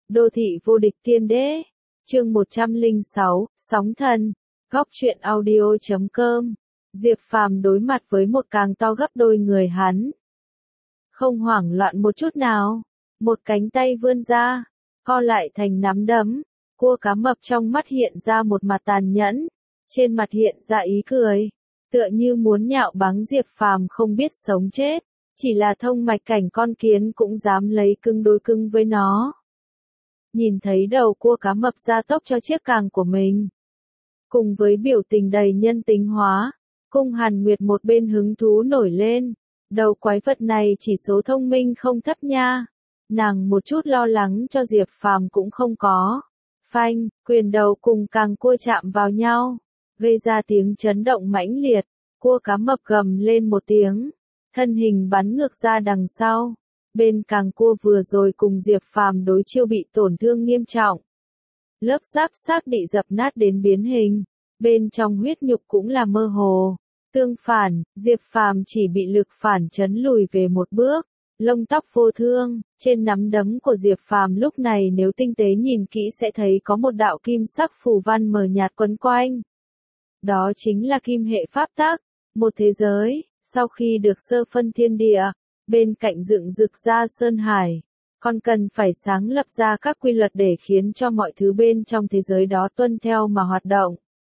Đô thị vô địch tiên đế. Chương 106, Sóng thần. Góc truyện audio.com. Diệp Phàm đối mặt với một càng to gấp đôi người hắn. Không hoảng loạn một chút nào. Một cánh tay vươn ra, co lại thành nắm đấm. Cua cá mập trong mắt hiện ra một mặt tàn nhẫn. Trên mặt hiện ra ý cười. Tựa như muốn nhạo báng Diệp Phàm không biết sống chết. Chỉ là thông mạch cảnh con kiến cũng dám lấy cứng đối cứng với nó. Nhìn thấy đầu cua cá mập ra tốc cho chiếc càng của mình. Cùng với biểu tình đầy nhân tính hóa, Cung Hàn Nguyệt một bên hứng thú nổi lên. Đầu quái vật này chỉ số thông minh không thấp nha. Nàng một chút lo lắng cho Diệp Phàm cũng không có. Phanh, quyền đầu cùng càng cua chạm vào nhau, gây ra tiếng chấn động mãnh liệt. Cua cá mập gầm lên một tiếng, thân hình bắn ngược ra đằng sau. Bên càng cua vừa rồi cùng Diệp Phàm đối chiêu bị tổn thương nghiêm trọng. Lớp giáp xác bị dập nát đến biến hình, bên trong huyết nhục cũng là mơ hồ. Tương phản, Diệp Phàm chỉ bị lực phản chấn lùi về một bước, lông tóc vô thương. Trên nắm đấm của Diệp Phàm lúc này nếu tinh tế nhìn kỹ sẽ thấy có một đạo kim sắc phù văn mờ nhạt quấn quanh. Đó chính là kim hệ pháp tắc, một thế giới, sau khi được sơ phân thiên địa, bên cạnh dựng rực ra sơn hải, còn cần phải sáng lập ra các quy luật để khiến cho mọi thứ bên trong thế giới đó tuân theo mà hoạt động.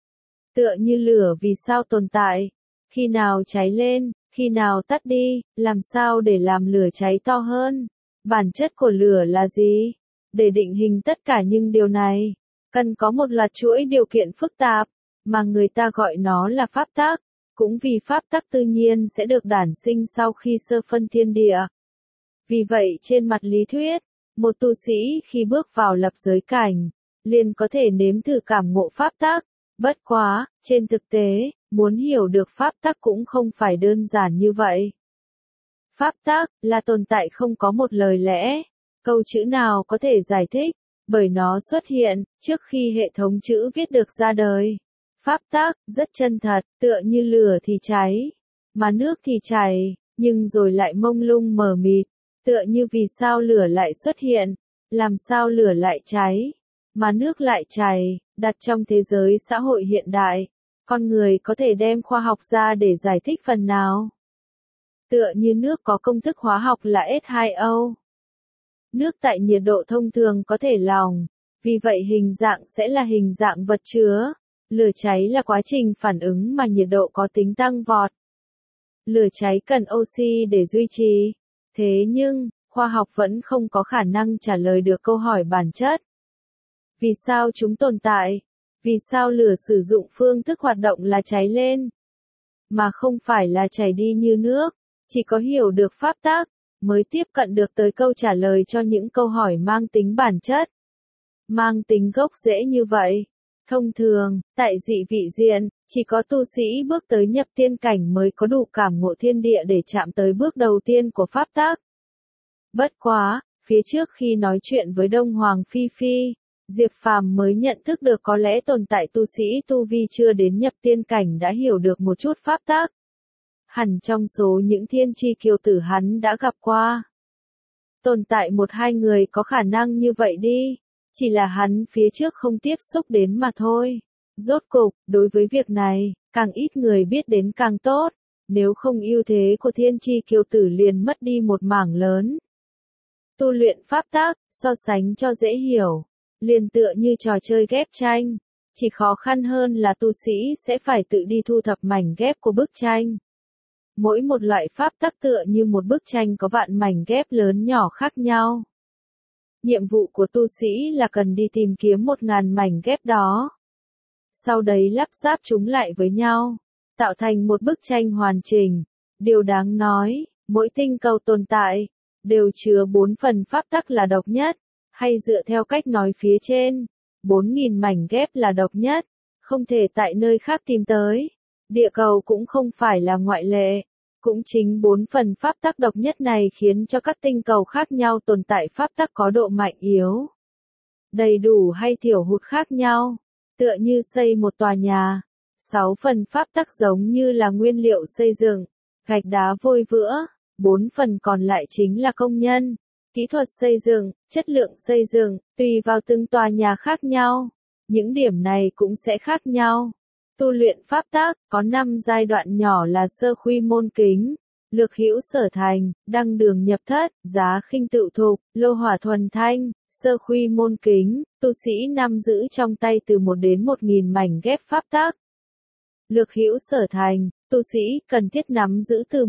Tựa như lửa vì sao tồn tại, khi nào cháy lên, khi nào tắt đi, làm sao để làm lửa cháy to hơn, bản chất của lửa là gì, để định hình tất cả những điều này, cần có một loạt chuỗi điều kiện phức tạp, mà người ta gọi nó là pháp tắc. Cũng vì pháp tắc tự nhiên sẽ được đản sinh sau khi sơ phân thiên địa. Vì vậy trên mặt lý thuyết, một tu sĩ khi bước vào lập giới cảnh, liền có thể nếm thử cảm ngộ pháp tắc. Bất quá, trên thực tế, muốn hiểu được pháp tắc cũng không phải đơn giản như vậy. Pháp tắc là tồn tại không có một lời lẽ, câu chữ nào có thể giải thích, bởi nó xuất hiện trước khi hệ thống chữ viết được ra đời. Pháp tắc rất chân thật, tựa như lửa thì cháy, mà nước thì chảy, nhưng rồi lại mông lung mờ mịt, tựa như vì sao lửa lại xuất hiện, làm sao lửa lại cháy, mà nước lại chảy. Đặt trong thế giới xã hội hiện đại, con người có thể đem khoa học ra để giải thích phần nào. Tựa như nước có công thức hóa học là H2O. Nước tại nhiệt độ thông thường có thể lỏng, vì vậy hình dạng sẽ là hình dạng vật chứa. Lửa cháy là quá trình phản ứng mà nhiệt độ có tính tăng vọt. Lửa cháy cần oxy để duy trì. Thế nhưng, khoa học vẫn không có khả năng trả lời được câu hỏi bản chất. Vì sao chúng tồn tại? Vì sao lửa sử dụng phương thức hoạt động là cháy lên, mà không phải là chảy đi như nước? Chỉ có hiểu được pháp tắc, mới tiếp cận được tới câu trả lời cho những câu hỏi mang tính bản chất, mang tính gốc rễ như vậy. Thông thường, tại dị vị diện, chỉ có tu sĩ bước tới nhập tiên cảnh mới có đủ cảm ngộ thiên địa để chạm tới bước đầu tiên của pháp tắc. Bất quá, phía trước khi nói chuyện với Đông Hoàng Phi Phi, Diệp Phàm mới nhận thức được có lẽ tồn tại tu sĩ tu vi chưa đến nhập tiên cảnh đã hiểu được một chút pháp tắc. Hẳn trong số những thiên tri kiều tử hắn đã gặp qua, tồn tại một hai người có khả năng như vậy đi. Chỉ là hắn phía trước không tiếp xúc đến mà thôi. Rốt cục, đối với việc này, càng ít người biết đến càng tốt. Nếu không ưu thế của thiên tri kiều tử liền mất đi một mảng lớn. Tu luyện pháp tắc, so sánh cho dễ hiểu, liền tựa như trò chơi ghép tranh. Chỉ khó khăn hơn là tu sĩ sẽ phải tự đi thu thập mảnh ghép của bức tranh. Mỗi một loại pháp tắc tựa như một bức tranh có vạn mảnh ghép lớn nhỏ khác nhau. Nhiệm vụ của tu sĩ là cần đi tìm kiếm 1000 mảnh ghép đó. Sau đấy lắp ráp chúng lại với nhau, tạo thành một bức tranh hoàn chỉnh. Điều đáng nói, mỗi tinh cầu tồn tại, đều chứa 4 phần pháp tắc là độc nhất, hay dựa theo cách nói phía trên, 4000 mảnh ghép là độc nhất, không thể tại nơi khác tìm tới. Địa cầu cũng không phải là ngoại lệ. Cũng chính 4 phần pháp tắc độc nhất này khiến cho các tinh cầu khác nhau tồn tại pháp tắc có độ mạnh yếu, đầy đủ hay thiểu hụt khác nhau. Tựa như xây một tòa nhà, 6 phần pháp tắc giống như là nguyên liệu xây dựng, gạch đá vôi vữa, 4 phần còn lại chính là công nhân, kỹ thuật xây dựng, chất lượng xây dựng, tùy vào từng tòa nhà khác nhau. Những điểm này cũng sẽ khác nhau. Tu luyện pháp tắc, có 5 giai đoạn nhỏ là sơ khuy môn kính, lược hữu sở thành, đăng đường nhập thất, giá khinh tự thục, lô hỏa thuần thanh. Sơ khuy môn kính, tu sĩ nắm giữ trong tay từ 1 đến 1.000 mảnh ghép pháp tắc. Lược hữu sở thành, tu sĩ cần thiết nắm giữ từ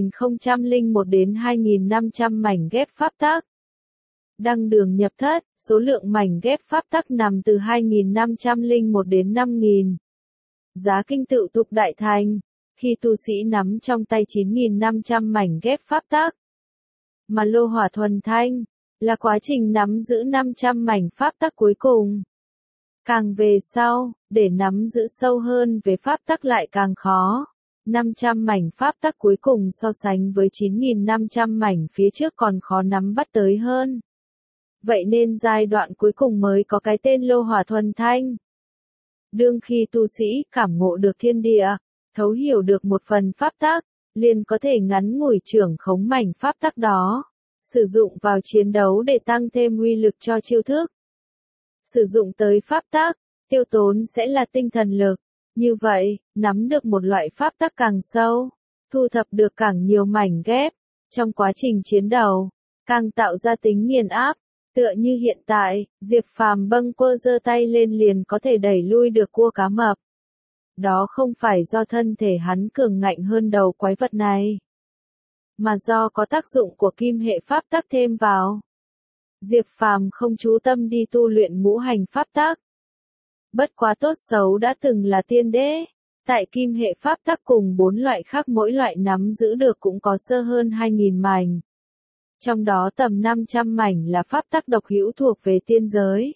1.001 đến 2.500 mảnh ghép pháp tắc. Đăng đường nhập thất, số lượng mảnh ghép pháp tắc nằm từ 2.501 đến 5.000. Giá kinh tự tục đại thành, khi tu sĩ nắm trong tay 9.500 mảnh ghép pháp tắc. Mà lô hỏa thuần thanh, là quá trình nắm giữ 500 mảnh pháp tắc cuối cùng. Càng về sau, để nắm giữ sâu hơn về pháp tắc lại càng khó. 500 mảnh pháp tắc cuối cùng so sánh với 9.500 mảnh phía trước còn khó nắm bắt tới hơn. Vậy nên giai đoạn cuối cùng mới có cái tên lô hỏa thuần thanh. Đương khi tu sĩ cảm ngộ được thiên địa, thấu hiểu được một phần pháp tắc, liền có thể ngắn ngủi trưởng khống mảnh pháp tắc đó, sử dụng vào chiến đấu để tăng thêm uy lực cho chiêu thức. Sử dụng tới pháp tắc, tiêu tốn sẽ là tinh thần lực. Như vậy, nắm được một loại pháp tắc càng sâu, thu thập được càng nhiều mảnh ghép, trong quá trình chiến đấu, càng tạo ra tính nghiền áp. Tựa như hiện tại, Diệp Phàm bâng quơ giơ tay lên liền có thể đẩy lui được cua cá mập. Đó không phải do thân thể hắn cường ngạnh hơn đầu quái vật này, mà do có tác dụng của kim hệ pháp tắc thêm vào. Diệp Phàm không chú tâm đi tu luyện ngũ hành pháp tắc. Bất quá tốt xấu đã từng là tiên đế, tại kim hệ pháp tắc cùng 4 loại khác mỗi loại nắm giữ được cũng có sơ hơn 2.000 mảnh. Trong đó tầm 500 mảnh là pháp tắc độc hữu thuộc về tiên giới.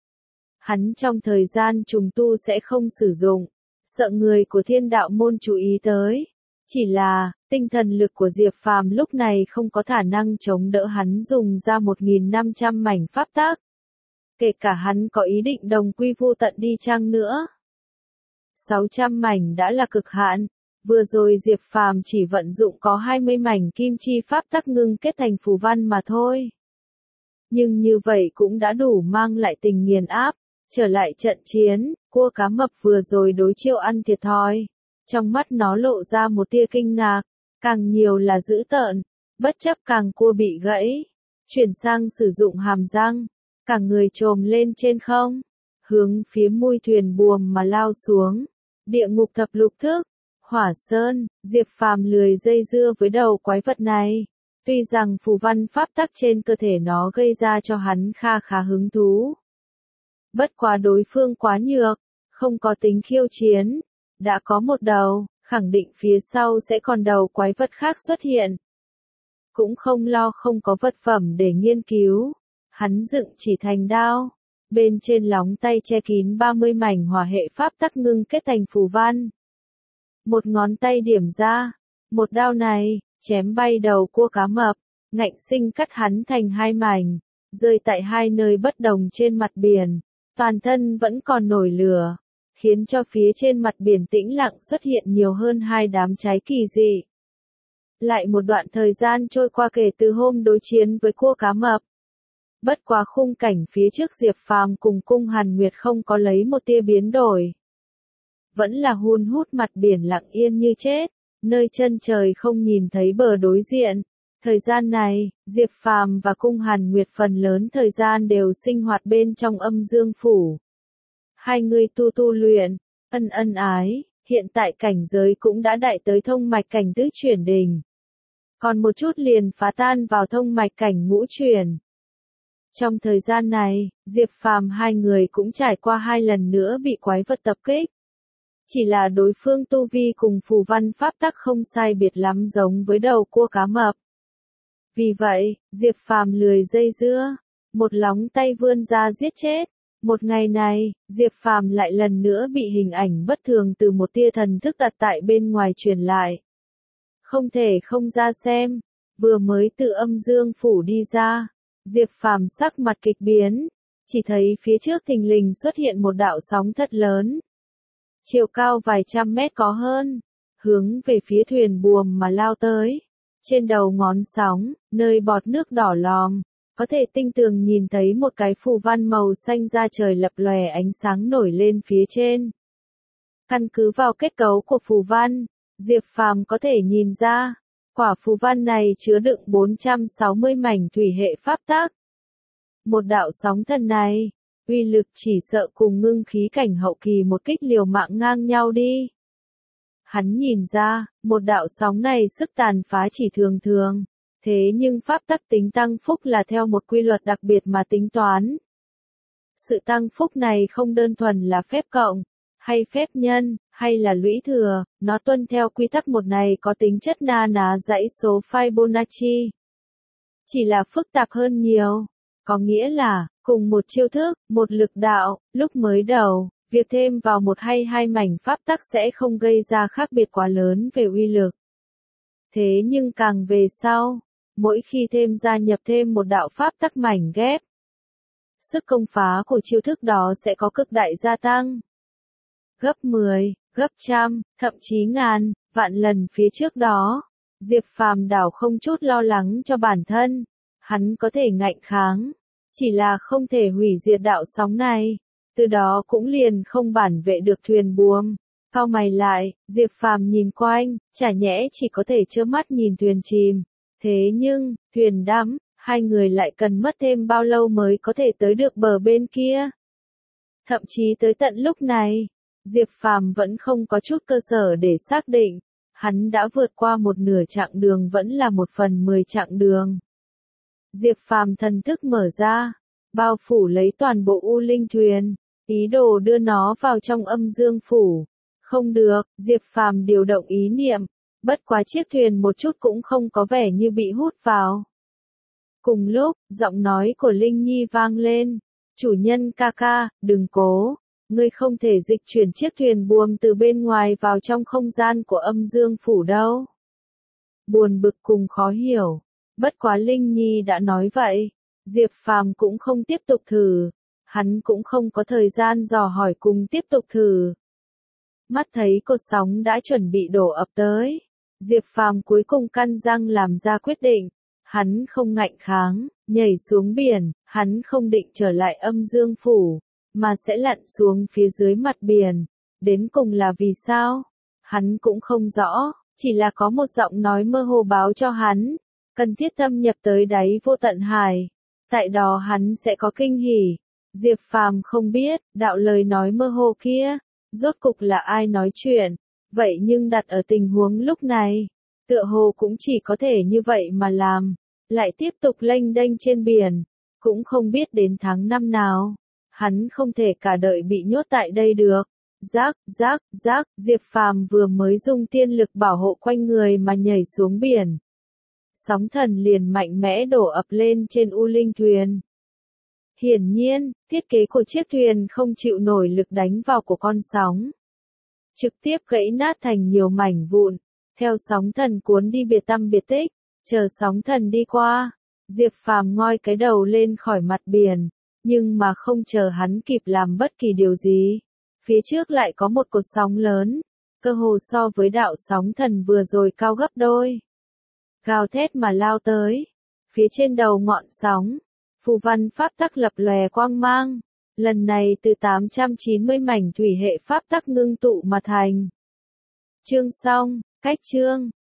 Hắn trong thời gian trùng tu sẽ không sử dụng, sợ người của thiên đạo môn chú ý tới. Chỉ là, tinh thần lực của Diệp Phàm lúc này không có khả năng chống đỡ hắn dùng ra 1.500 mảnh pháp tắc. Kể cả hắn có ý định đồng quy vu tận đi chăng nữa. 600 mảnh đã là cực hạn. Vừa rồi Diệp Phàm chỉ vận dụng có 20 mảnh kim chi pháp tắc ngưng kết thành phù văn mà thôi. Nhưng như vậy cũng đã đủ mang lại tình nghiền áp. Trở lại trận chiến, cua cá mập vừa rồi đối chiêu ăn thiệt thòi. Trong mắt nó lộ ra một tia kinh ngạc, càng nhiều là dữ tợn, bất chấp càng cua bị gãy. Chuyển sang sử dụng hàm răng, cả người trồm lên trên không, hướng phía mui thuyền buồm mà lao xuống. Địa ngục thập lục thức. Hỏa Sơn, Diệp Phàm lười dây dưa với đầu quái vật này. Tuy rằng phù văn pháp tắc trên cơ thể nó gây ra cho hắn kha khá hứng thú. Bất quá đối phương quá nhược, không có tính khiêu chiến. Đã có một đầu, khẳng định phía sau sẽ còn đầu quái vật khác xuất hiện. Cũng không lo không có vật phẩm để nghiên cứu. Hắn dựng chỉ thành đao. Bên trên lóng tay che kín 30 mảnh hỏa hệ pháp tắc ngưng kết thành phù văn. Một ngón tay điểm ra, một đao này, chém bay đầu cua cá mập, ngạnh sinh cắt hắn thành 2 mảnh, rơi tại 2 nơi bất đồng trên mặt biển, toàn thân vẫn còn nổi lửa, khiến cho phía trên mặt biển tĩnh lặng xuất hiện nhiều hơn 2 đám cháy kỳ dị. Lại một đoạn thời gian trôi qua kể từ hôm đối chiến với cua cá mập. Bất quá khung cảnh phía trước Diệp Phàm cùng Cung Hàn Nguyệt không có lấy một tia biến đổi. Vẫn là hun hút mặt biển lặng yên như chết, nơi chân trời không nhìn thấy bờ đối diện. Thời gian này, Diệp Phàm và Cung Hàn Nguyệt phần lớn thời gian đều sinh hoạt bên trong âm dương phủ. Hai người tu luyện, ân ân ái, hiện tại cảnh giới cũng đã đại tới thông mạch cảnh tứ chuyển đỉnh. Còn một chút liền phá tan vào thông mạch cảnh ngũ chuyển. Trong thời gian này, Diệp Phàm hai người cũng trải qua 2 lần nữa bị quái vật tập kích. Chỉ là đối phương tu vi cùng phù văn pháp tắc không sai biệt lắm giống với đầu cua cá mập. Vì vậy, Diệp Phàm lười dây dưa, một lóng tay vươn ra giết chết. Một ngày này, Diệp Phàm lại lần nữa bị hình ảnh bất thường từ một tia thần thức đặt tại bên ngoài truyền lại. Không thể không ra xem, vừa mới từ âm dương phủ đi ra, Diệp Phàm sắc mặt kịch biến, chỉ thấy phía trước thình lình xuất hiện một đạo sóng thật lớn. Chiều cao vài trăm mét có hơn, hướng về phía thuyền buồm mà lao tới. Trên đầu ngón sóng, nơi bọt nước đỏ lòm, Có thể tinh tường nhìn thấy một cái phù văn màu xanh da trời lập lòe ánh sáng nổi lên phía trên. Căn cứ vào kết cấu của phù văn, Diệp Phàm có thể nhìn ra, quả phù văn này chứa đựng 460 mảnh thủy hệ pháp tắc. Một đạo sóng thần này, uy lực chỉ sợ cùng ngưng khí cảnh hậu kỳ một kích liều mạng ngang nhau đi. Hắn nhìn ra, một đạo sóng này sức tàn phá chỉ thường thường, thế nhưng pháp tắc tính tăng phúc là theo một quy luật đặc biệt mà tính toán. Sự tăng phúc này không đơn thuần là phép cộng, hay phép nhân, hay là lũy thừa, nó tuân theo quy tắc một này có tính chất na ná dãy số Fibonacci. Chỉ là phức tạp hơn nhiều, có nghĩa là, cùng một chiêu thức, một lực đạo, lúc mới đầu, việc thêm vào một hay hai mảnh pháp tắc sẽ không gây ra khác biệt quá lớn về uy lực. Thế nhưng càng về sau, mỗi khi gia nhập thêm một đạo pháp tắc mảnh ghép, sức công phá của chiêu thức đó sẽ có cực đại gia tăng. Gấp 10, gấp trăm, thậm chí ngàn, vạn lần phía trước đó. Diệp Phàm đảo không chút lo lắng cho bản thân. Hắn có thể ngạnh kháng, chỉ là không thể hủy diệt đạo sóng này. Từ đó cũng liền không bảo vệ được thuyền buồm. Cau mày lại, Diệp Phàm nhìn quanh, chả nhẽ chỉ có thể trơ mắt nhìn thuyền chìm. Thế nhưng, thuyền đắm, hai người lại cần mất thêm bao lâu mới có thể tới được bờ bên kia. Thậm chí tới tận lúc này, Diệp Phàm vẫn không có chút cơ sở để xác định, hắn đã vượt qua một nửa chặng đường vẫn là 1/10 chặng đường. Diệp Phàm thần thức mở ra, bao phủ lấy toàn bộ U Linh thuyền, ý đồ đưa nó vào trong âm dương phủ. Không được, Diệp Phàm điều động ý niệm, bất quá chiếc thuyền một chút cũng không có vẻ như bị hút vào. Cùng lúc, giọng nói của Linh Nhi vang lên, chủ nhân ca ca, đừng cố. Ngươi không thể dịch chuyển chiếc thuyền buồm từ bên ngoài vào trong không gian của âm dương phủ đâu. Buồn bực cùng khó hiểu. Bất quá Linh Nhi đã nói vậy. Diệp Phàm cũng không tiếp tục thử. Hắn cũng không có thời gian dò hỏi cùng tiếp tục thử. Mắt thấy cột sóng đã chuẩn bị đổ ập tới. Diệp Phàm cuối cùng cắn răng làm ra quyết định. Hắn không ngạnh kháng, nhảy xuống biển. Hắn không định trở lại âm dương phủ, mà sẽ lặn xuống phía dưới mặt biển. Đến cùng là vì sao? Hắn cũng không rõ, chỉ là có một giọng nói mơ hồ báo cho hắn, cần thiết thâm nhập tới đáy vô tận hải. Tại đó hắn sẽ có kinh hỉ. Diệp Phàm không biết, đạo lời nói mơ hồ kia, rốt cục là ai nói chuyện. Vậy nhưng đặt ở tình huống lúc này, tựa hồ cũng chỉ có thể như vậy mà làm. Lại tiếp tục lênh đênh trên biển, cũng không biết đến tháng năm nào. Hắn không thể cả đời bị nhốt tại đây được. Rác, Diệp Phàm vừa mới dùng tiên lực bảo hộ quanh người mà nhảy xuống biển. Sóng thần liền mạnh mẽ đổ ập lên trên U Linh thuyền. Hiển nhiên, thiết kế của chiếc thuyền không chịu nổi lực đánh vào của con sóng. Trực tiếp gãy nát thành nhiều mảnh vụn, theo sóng thần cuốn đi biệt tăm biệt tích, chờ sóng thần đi qua. Diệp Phàm ngoi cái đầu lên khỏi mặt biển. Nhưng mà không chờ hắn kịp làm bất kỳ điều gì, phía trước lại có một cột sóng lớn, cơ hồ so với đạo sóng thần vừa rồi cao gấp đôi. Gào thét mà lao tới, phía trên đầu ngọn sóng, phù văn pháp tắc lập lòe quang mang, lần này từ 890 mảnh thủy hệ pháp tắc ngưng tụ mà thành. Chương xong, cách chương.